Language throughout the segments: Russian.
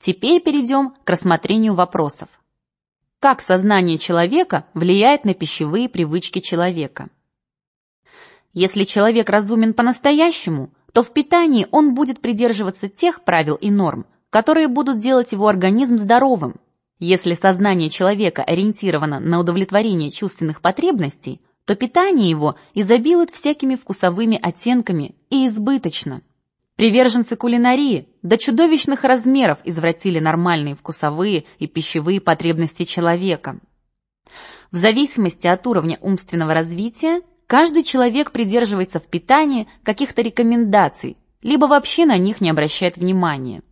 Теперь перейдем к рассмотрению вопросов. Как сознание человека влияет на пищевые привычки человека? Если человек разумен по-настоящему, то в питании он будет придерживаться тех правил и норм, которые будут делать его организм здоровым. Если сознание человека ориентировано на удовлетворение чувственных потребностей, то питание его изобилует всякими вкусовыми оттенками и избыточно. Приверженцы кулинарии до чудовищных размеров извратили нормальные вкусовые и пищевые потребности человека. В зависимости от уровня умственного развития, каждый человек придерживается в питании каких-то рекомендаций, либо вообще на них не обращает внимания.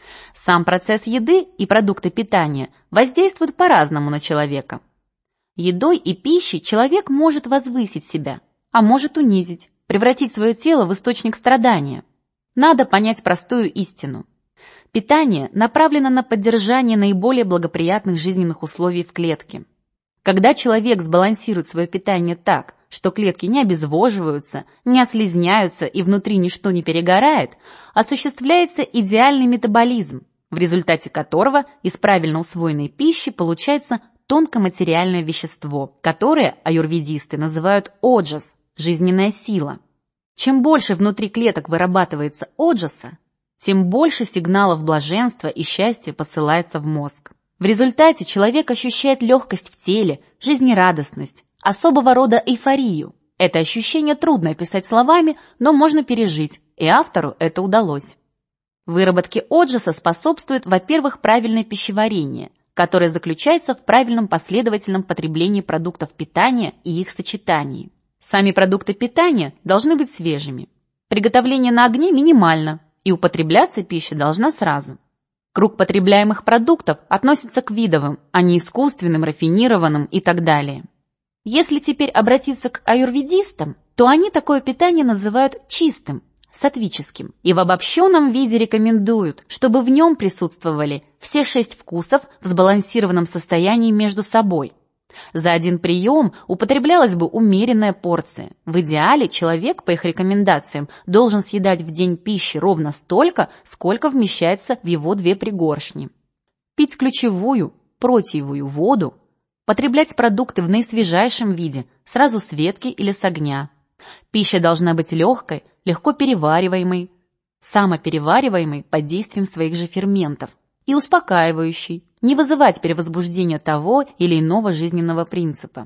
Сам процесс еды и продукты питания воздействуют по-разному на человека. Едой и пищей человек может возвысить себя, а может унизить, превратить свое тело в источник страдания. Надо понять простую истину. Питание направлено на поддержание наиболее благоприятных жизненных условий в клетке. Когда человек сбалансирует свое питание так, что клетки не обезвоживаются, не ослизняются и внутри ничто не перегорает, осуществляется идеальный метаболизм, в результате которого из правильно усвоенной пищи получается тонкоматериальное вещество, которое аюрведисты называют оджас – жизненная сила. Чем больше внутри клеток вырабатывается оджаса, тем больше сигналов блаженства и счастья посылается в мозг. В результате человек ощущает легкость в теле, жизнерадостность, особого рода эйфорию. Это ощущение трудно описать словами, но можно пережить, и автору это удалось. Выработке оджаса способствует, во-первых, правильное пищеварение, которое заключается в правильном последовательном потреблении продуктов питания и их сочетании. Сами продукты питания должны быть свежими. Приготовление на огне минимально, и употребляться пища должна сразу. Круг потребляемых продуктов относится к видовым, а не искусственным, рафинированным и так далее. Если теперь обратиться к аюрведистам, то они такое питание называют чистым, саттвическим, и в обобщенном виде рекомендуют, чтобы в нем присутствовали все 6 вкусов в сбалансированном состоянии между собой. За один прием употреблялась бы умеренная порция. В идеале человек, по их рекомендациям, должен съедать в день пищи ровно столько, сколько вмещается в его 2 пригоршни. Пить ключевую, протиевую воду, потреблять продукты в наисвежайшем виде, сразу с ветки или с огня. Пища должна быть легкой, легко перевариваемой, самоперевариваемой под действием своих же ферментов и успокаивающей, не вызывать перевозбуждения того или иного жизненного принципа.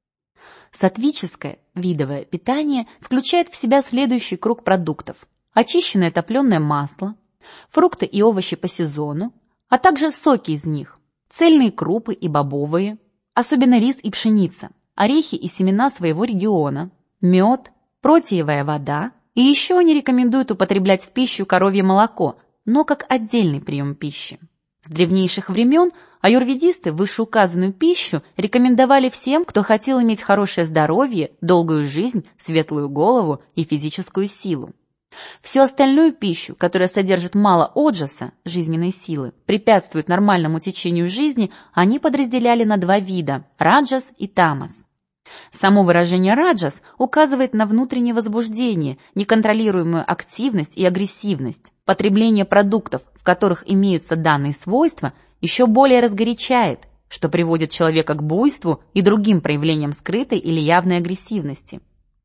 Саттвическое, видовое питание включает в себя следующий круг продуктов: очищенное топленое масло, фрукты и овощи по сезону, а также соки из них, цельные крупы и бобовые, особенно рис и пшеница, орехи и семена своего региона, мед, протиевая вода, и еще они рекомендуют употреблять в пищу коровье молоко, но как отдельный прием пищи. С древнейших времен аюрведисты вышеуказанную пищу рекомендовали всем, кто хотел иметь хорошее здоровье, долгую жизнь, светлую голову и физическую силу. Всю остальную пищу, которая содержит мало оджаса, жизненной силы, препятствует нормальному течению жизни, они подразделяли на 2 вида – раджас и тамас. Само выражение раджас указывает на внутреннее возбуждение, неконтролируемую активность и агрессивность. Потребление продуктов, в которых имеются данные свойства, еще более разгорячает, что приводит человека к буйству и другим проявлениям скрытой или явной агрессивности.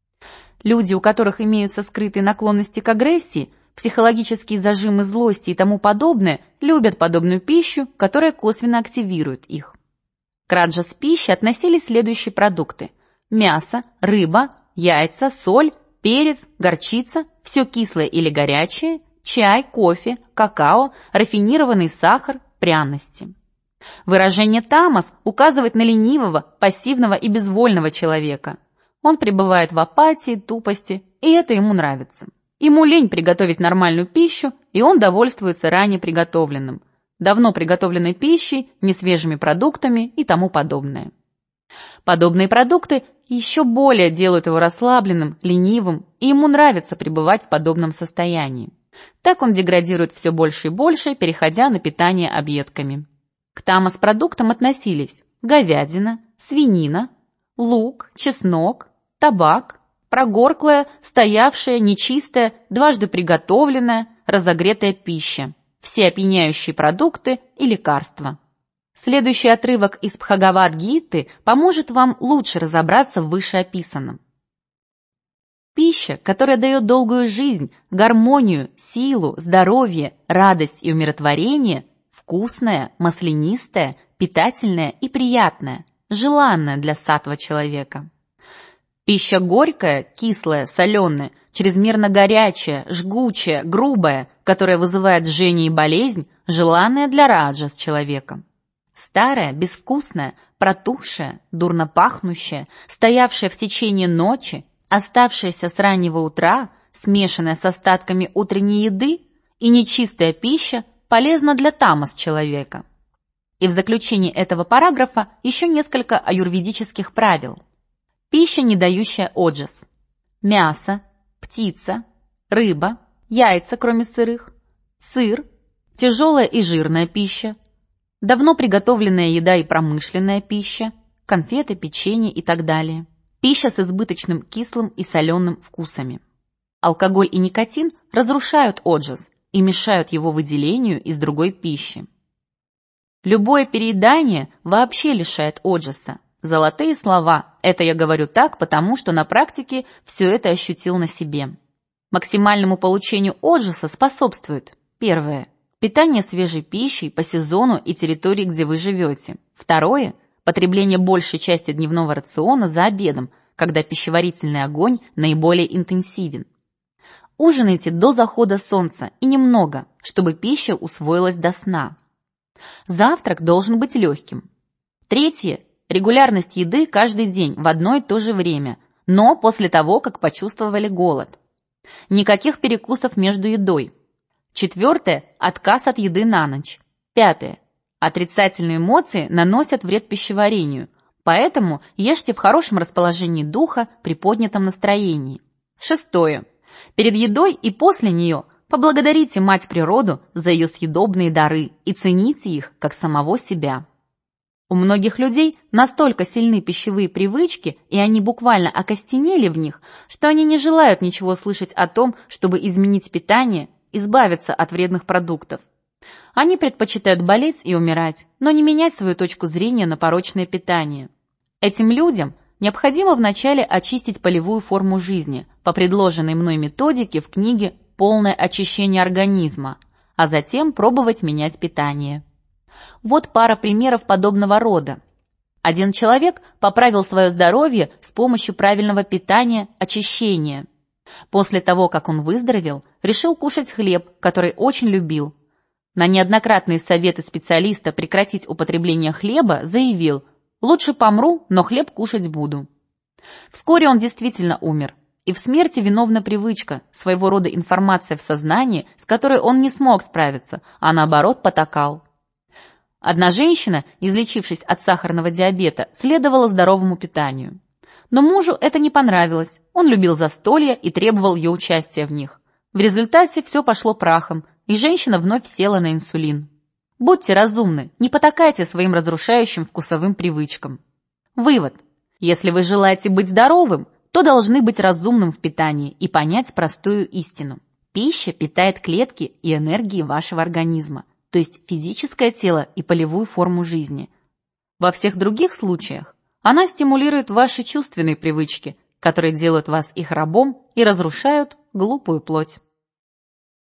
Люди, у которых имеются скрытые наклонности к агрессии, психологические зажимы злости и тому подобное, любят подобную пищу, которая косвенно активирует их. К раджас-пище относились следующие продукты: мясо, рыба, яйца, соль, перец, горчица, все кислое или горячее, чай, кофе, какао, рафинированный сахар, пряности. Выражение тамас указывает на ленивого, пассивного и безвольного человека. Он пребывает в апатии, тупости, и это ему нравится. Ему лень приготовить нормальную пищу, и он довольствуется ранее приготовленным, давно приготовленной пищей, несвежими продуктами и тому подобное. Подобные продукты еще более делают его расслабленным, ленивым, и ему нравится пребывать в подобном состоянии. Так он деградирует все больше и больше, переходя на питание объедками. К тамас-продуктам относились говядина, свинина, лук, чеснок, табак, прогорклая, стоявшая, нечистая, дважды приготовленная, разогретая пища. все опьяняющие продукты и лекарства. Следующий отрывок из Бхагавад-гиты поможет вам лучше разобраться в вышеописанном. Пища, которая дает долгую жизнь, гармонию, силу, здоровье, радость и умиротворение, вкусная, маслянистая, питательная и приятная, желанная для саттва человека. Пища горькая, кислая, соленая, чрезмерно горячая, жгучая, грубая, которая вызывает жжение и болезнь, желанная для раджас человека. Старая, безвкусная, протухшая, дурно пахнущая, стоявшая в течение ночи, оставшаяся с раннего утра, смешанная с остатками утренней еды и нечистая пища полезна для тамас человека. И в заключении этого параграфа еще несколько аюрведических правил. Пища, не дающая оджас. Мясо, птица, рыба, яйца, кроме сырых, сыр, тяжелая и жирная пища, давно приготовленная еда и промышленная пища, конфеты, печенье и так далее. Пища с избыточным кислым и соленым вкусами. Алкоголь и никотин разрушают оджас и мешают его выделению из другой пищи. Любое переедание вообще лишает оджаса. Золотые слова. Это я говорю так, потому что на практике все это ощутил на себе. Максимальному получению оджаса способствует: первое – питание свежей пищей по сезону и территории, где вы живете. Второе – потребление большей части дневного рациона за обедом, когда пищеварительный огонь наиболее интенсивен. Ужинайте до захода солнца и немного, чтобы пища усвоилась до сна. Завтрак должен быть легким. Третье – регулярность еды каждый день в одно и то же время, но после того, как почувствовали голод. Никаких перекусов между едой. Четвертое – отказ от еды на ночь. Пятое – отрицательные эмоции наносят вред пищеварению, поэтому ешьте в хорошем расположении духа при поднятом настроении. Шестое – перед едой и после нее поблагодарите Мать Природу за ее съедобные дары и цените их как самого себя. У многих людей настолько сильны пищевые привычки, и они буквально окостенели в них, что они не желают ничего слышать о том, чтобы изменить питание, избавиться от вредных продуктов. Они предпочитают болеть и умирать, но не менять свою точку зрения на порочное питание. Этим людям необходимо вначале очистить полевую форму жизни по предложенной мной методике в книге «Полное очищение организма», а затем пробовать менять питание. Вот пара примеров подобного рода. Один человек поправил свое здоровье с помощью правильного питания, очищения. После того, как он выздоровел, решил кушать хлеб, который очень любил. На неоднократные советы специалиста прекратить употребление хлеба заявил: «Лучше помру, но хлеб кушать буду». Вскоре он действительно умер. И в смерти виновна привычка, своего рода информация в сознании, с которой он не смог справиться, а наоборот потакал. Одна женщина, излечившись от сахарного диабета, следовала здоровому питанию. Но мужу это не понравилось, он любил застолья и требовал ее участия в них. В результате все пошло прахом, и женщина вновь села на инсулин. Будьте разумны, не потакайте своим разрушающим вкусовым привычкам. Вывод. Если вы желаете быть здоровым, то должны быть разумным в питании и понять простую истину. Пища питает клетки и энергии вашего организма, то есть физическое тело и полевую форму жизни. Во всех других случаях она стимулирует ваши чувственные привычки, которые делают вас их рабом и разрушают глупую плоть.